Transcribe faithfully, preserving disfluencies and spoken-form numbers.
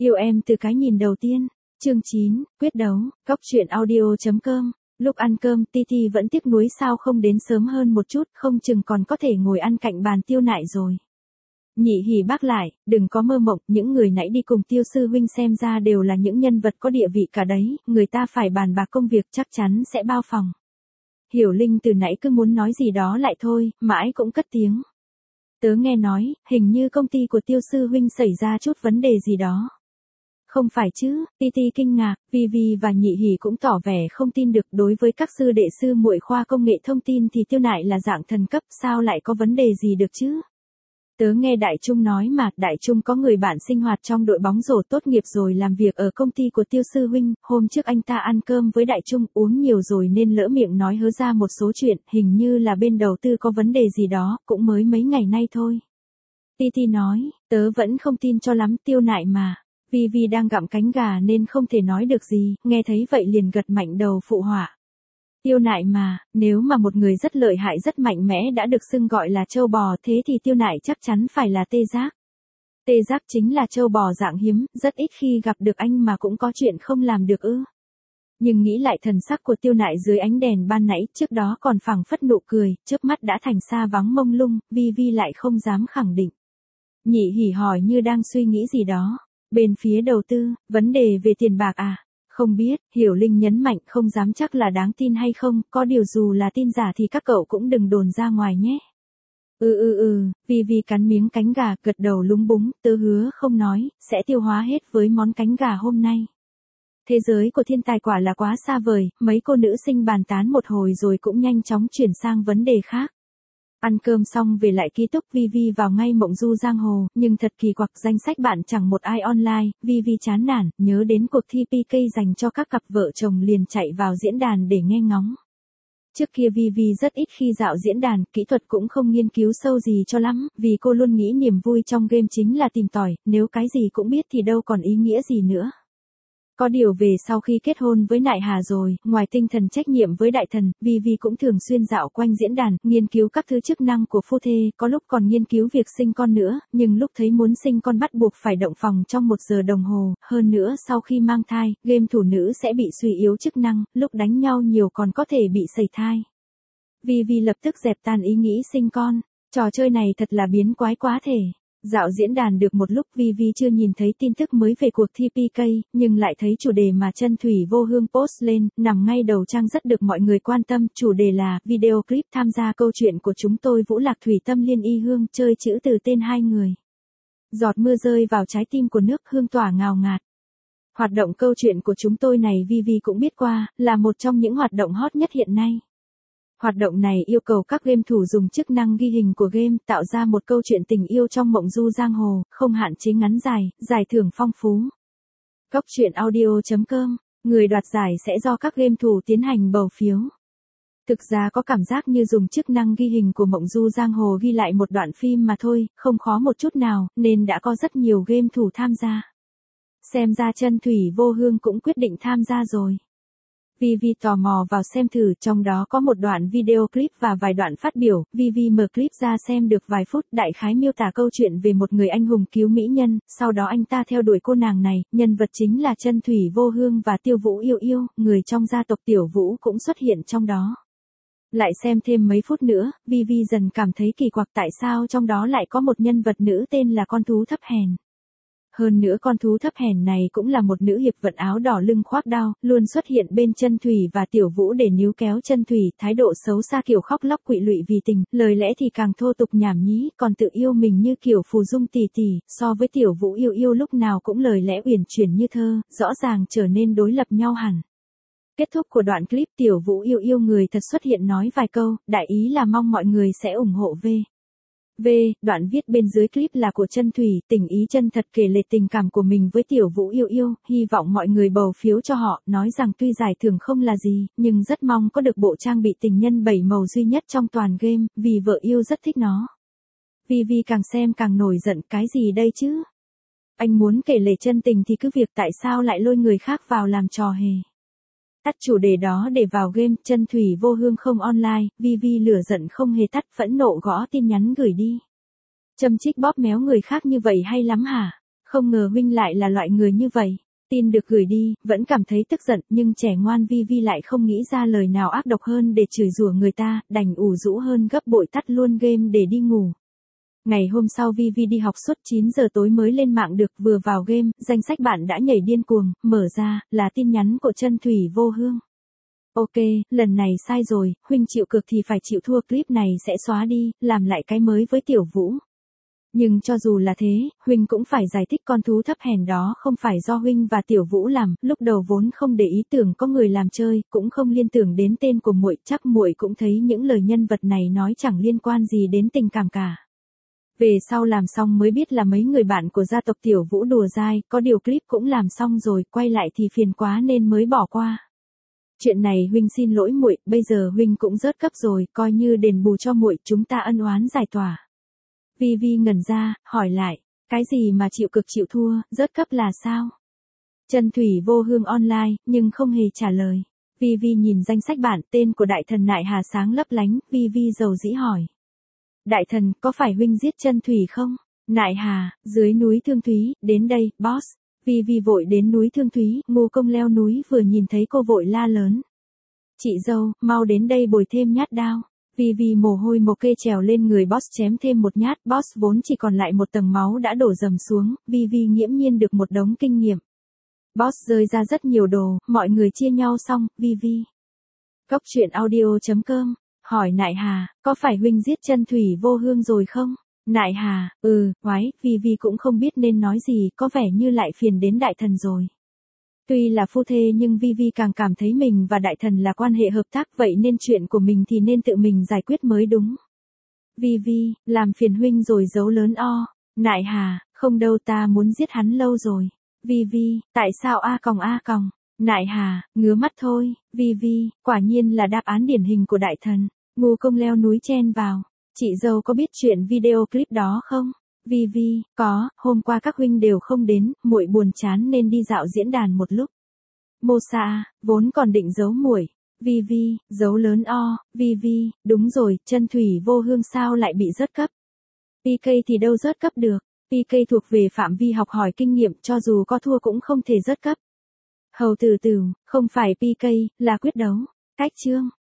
Yêu em từ cái nhìn đầu tiên. Chương chín, quyết đấu, góc truyện audio chấm com. Lúc ăn cơm, Titi vẫn tiếc nuối sao không đến sớm hơn một chút, không chừng còn có thể ngồi ăn cạnh bàn Tiêu Nại rồi. Nhị Hỉ bác lại, đừng có mơ mộng, những người nãy đi cùng Tiêu sư huynh xem ra đều là những nhân vật có địa vị cả đấy, người ta phải bàn bạc công việc chắc chắn sẽ bao phòng. Hiểu Linh từ nãy cứ muốn nói gì đó lại thôi, mãi cũng cất tiếng. Tớ nghe nói, hình như công ty của Tiêu sư huynh xảy ra chút vấn đề gì đó. Không phải chứ, Titi kinh ngạc, Vivi và Nhị Hỉ cũng tỏ vẻ không tin được, đối với các sư đệ sư muội khoa công nghệ thông tin thì Tiêu Nại là dạng thần cấp, sao lại có vấn đề gì được chứ? Tớ nghe Đại Trung nói mà, Đại Trung có người bạn sinh hoạt trong đội bóng rổ tốt nghiệp rồi làm việc ở công ty của Tiêu sư huynh, hôm trước anh ta ăn cơm với Đại Trung uống nhiều rồi nên lỡ miệng nói hớ ra một số chuyện, hình như là bên đầu tư có vấn đề gì đó, cũng mới mấy ngày nay thôi. Titi nói, tớ vẫn không tin cho lắm Tiêu Nại mà. Vivi đang gặm cánh gà nên không thể nói được gì, nghe thấy vậy liền gật mạnh đầu phụ họa. Tiêu Nại mà, nếu mà một người rất lợi hại rất mạnh mẽ đã được xưng gọi là trâu bò thế thì Tiêu Nại chắc chắn phải là tê giác. Tê giác chính là trâu bò dạng hiếm, rất ít khi gặp được anh mà cũng có chuyện không làm được ư. Nhưng nghĩ lại thần sắc của Tiêu Nại dưới ánh đèn ban nãy, trước đó còn phảng phất nụ cười, trước mắt đã thành xa vắng mông lung, Vivi lại không dám khẳng định. Nhị Hỉ hỏi như đang suy nghĩ gì đó. Bên phía đầu tư, vấn đề về tiền bạc à? Không biết, Hiểu Linh nhấn mạnh không dám chắc là đáng tin hay không, có điều dù là tin giả thì các cậu cũng đừng đồn ra ngoài nhé. Ừ ừ ừ, Vivi cắn miếng cánh gà, gật đầu lúng búng, tớ hứa không nói, sẽ tiêu hóa hết với món cánh gà hôm nay. Thế giới của thiên tài quả là quá xa vời, mấy cô nữ sinh bàn tán một hồi rồi cũng nhanh chóng chuyển sang vấn đề khác. Ăn cơm xong về lại ký túc, Vivi vào ngay mộng du giang hồ, nhưng thật kỳ quặc, danh sách bạn chẳng một ai online, Vivi chán nản, nhớ đến cuộc thi pê ca dành cho các cặp vợ chồng liền chạy vào diễn đàn để nghe ngóng. Trước kia Vivi rất ít khi dạo diễn đàn, kỹ thuật cũng không nghiên cứu sâu gì cho lắm, vì cô luôn nghĩ niềm vui trong game chính là tìm tòi, nếu cái gì cũng biết thì đâu còn ý nghĩa gì nữa. Có điều về sau khi kết hôn với Nại Hà rồi, ngoài tinh thần trách nhiệm với đại thần, Vivi cũng thường xuyên dạo quanh diễn đàn, nghiên cứu các thứ chức năng của phu thê, có lúc còn nghiên cứu việc sinh con nữa, nhưng lúc thấy muốn sinh con bắt buộc phải động phòng trong một giờ đồng hồ, hơn nữa sau khi mang thai, game thủ nữ sẽ bị suy yếu chức năng, lúc đánh nhau nhiều còn có thể bị sẩy thai. Vivi lập tức dẹp tan ý nghĩ sinh con, trò chơi này thật là biến quái quá thể. Dạo diễn đàn được một lúc, Vivi chưa nhìn thấy tin tức mới về cuộc thi pê ca, nhưng lại thấy chủ đề mà Chân Thủy Vô Hương post lên, nằm ngay đầu trang rất được mọi người quan tâm, chủ đề là video clip tham gia câu chuyện của chúng tôi Vũ Lạc Thủy Tâm Liên Y Hương, chơi chữ từ tên hai người. Giọt mưa rơi vào trái tim của nước, hương tỏa ngào ngạt. Hoạt động câu chuyện của chúng tôi này Vivi cũng biết qua, là một trong những hoạt động hot nhất hiện nay. Hoạt động này yêu cầu các game thủ dùng chức năng ghi hình của game, tạo ra một câu chuyện tình yêu trong mộng du giang hồ, không hạn chế ngắn dài, giải thưởng phong phú. Góc truyện audio chấm com, người đoạt giải sẽ do các game thủ tiến hành bầu phiếu. Thực ra có cảm giác như dùng chức năng ghi hình của mộng du giang hồ ghi lại một đoạn phim mà thôi, không khó một chút nào, nên đã có rất nhiều game thủ tham gia. Xem ra Chân Thủy Vô Hương cũng quyết định tham gia rồi. Vivi tò mò vào xem thử, trong đó có một đoạn video clip và vài đoạn phát biểu, Vivi mở clip ra xem được vài phút, đại khái miêu tả câu chuyện về một người anh hùng cứu mỹ nhân, sau đó anh ta theo đuổi cô nàng này, nhân vật chính là Chân Thủy Vô Hương và Tiêu Vũ Yêu Yêu, người trong gia tộc Tiểu Vũ cũng xuất hiện trong đó. Lại xem thêm mấy phút nữa, Vivi dần cảm thấy kỳ quặc tại sao trong đó lại có một nhân vật nữ tên là con thú thấp hèn. Hơn nữa con thú thấp hèn này cũng là một nữ hiệp vận áo đỏ lưng khoác đao, luôn xuất hiện bên Chân Thủy và Tiểu Vũ để níu kéo Chân Thủy, thái độ xấu xa kiểu khóc lóc quỵ lụy vì tình, lời lẽ thì càng thô tục nhảm nhí, còn tự yêu mình như kiểu phù dung tỉ tỉ, so với Tiểu Vũ Yêu Yêu lúc nào cũng lời lẽ uyển chuyển như thơ, rõ ràng trở nên đối lập nhau hẳn. Kết thúc của đoạn clip, Tiểu Vũ Yêu Yêu người thật xuất hiện nói vài câu, đại ý là mong mọi người sẽ ủng hộ V. V, đoạn viết bên dưới clip là của Chân Thủy, tình ý chân thật kể lể tình cảm của mình với Tiểu Vũ Yêu Yêu, hy vọng mọi người bầu phiếu cho họ, nói rằng tuy giải thưởng không là gì, nhưng rất mong có được bộ trang bị tình nhân bảy màu duy nhất trong toàn game, vì vợ yêu rất thích nó. Vivi càng xem càng nổi giận, cái gì đây chứ? Anh muốn kể lể chân tình thì cứ việc, tại sao lại lôi người khác vào làm trò hề? Tắt chủ đề đó để vào game. Chân Thủy Vô Hương không online, Vivi lửa giận không hề tắt, phẫn nộ gõ tin nhắn gửi đi. Châm chích bóp méo người khác như vậy hay lắm hả? Không ngờ huynh lại là loại người như vậy. Tin được gửi đi, vẫn cảm thấy tức giận, nhưng trẻ ngoan Vi Vi lại không nghĩ ra lời nào ác độc hơn để chửi rủa người ta, đành ủ rũ hơn gấp bội tắt luôn game để đi ngủ. Ngày hôm sau Vi Vi đi học suốt chín giờ tối mới lên mạng được, vừa vào game, danh sách bạn đã nhảy điên cuồng, mở ra, là tin nhắn của Chân Thủy Vô Hương. Ok, lần này sai rồi, huynh chịu cực thì phải chịu thua, clip này sẽ xóa đi, làm lại cái mới với Tiểu Vũ. Nhưng cho dù là thế, huynh cũng phải giải thích con thú thấp hèn đó không phải do huynh và Tiểu Vũ làm, lúc đầu vốn không để ý tưởng có người làm chơi, cũng không liên tưởng đến tên của muội, chắc muội cũng thấy những lời nhân vật này nói chẳng liên quan gì đến tình cảm cả. Về sau làm xong mới biết là mấy người bạn của gia tộc Tiểu Vũ đùa dai, có điều clip cũng làm xong rồi, quay lại thì phiền quá nên mới bỏ qua. Chuyện này huynh xin lỗi muội, bây giờ huynh cũng rớt cấp rồi, coi như đền bù cho muội, chúng ta ân oán giải tỏa. Vi Vi ngẩn ra, hỏi lại, cái gì mà chịu cực chịu thua, rớt cấp là sao? Chân Thủy Vô Hương online, nhưng không hề trả lời. Vi Vi nhìn danh sách bản, tên của đại thần Nại Hà sáng lấp lánh, Vi Vi dầu dĩ hỏi. Đại thần, có phải huynh giết Chân Thủy không? Nại Hà, dưới núi Thương Thúy, đến đây, boss. Vi Vi vội đến núi Thương Thúy, Ngô Công leo núi vừa nhìn thấy cô vội la lớn. Chị dâu, mau đến đây bồi thêm nhát đao. Vi Vi mồ hôi mồ kê trèo lên người boss chém thêm một nhát, boss vốn chỉ còn lại một tầng máu đã đổ dầm xuống, Vi Vi nghiễm nhiên được một đống kinh nghiệm. Boss rơi ra rất nhiều đồ, mọi người chia nhau xong, Vi Vi. Cốc truyện audio chấm com, hỏi Nại Hà, có phải huynh giết Chân Thủy Vô Hương rồi không? Nại Hà, ừ, quái, Vi Vi cũng không biết nên nói gì, có vẻ như lại phiền đến đại thần rồi. Tuy là phu thê nhưng Vi Vi càng cảm thấy mình và đại thần là quan hệ hợp tác, vậy nên chuyện của mình thì nên tự mình giải quyết mới đúng. Vi Vi, làm phiền huynh rồi giấu lớn o. Nại Hà, không đâu, ta muốn giết hắn lâu rồi. Vi Vi, tại sao a còng a còng? Nại Hà, ngứa mắt thôi. Vi Vi, quả nhiên là đáp án điển hình của đại thần. Ngô Công leo núi chen vào. Chị dâu có biết chuyện video clip đó không? Vi Vi, có, hôm qua các huynh đều không đến, muội buồn chán nên đi dạo diễn đàn một lúc. Mô Sa, vốn còn định giấu muội. Vi Vi, giấu lớn o. Vi Vi, đúng rồi, Chân Thủy Vô Hương sao lại bị rớt cấp? pê ca thì đâu rớt cấp được, pê ca thuộc về phạm vi học hỏi kinh nghiệm, cho dù có thua cũng không thể rớt cấp. Hầu Tử Tử, không phải pê ca, là quyết đấu. Cách chương.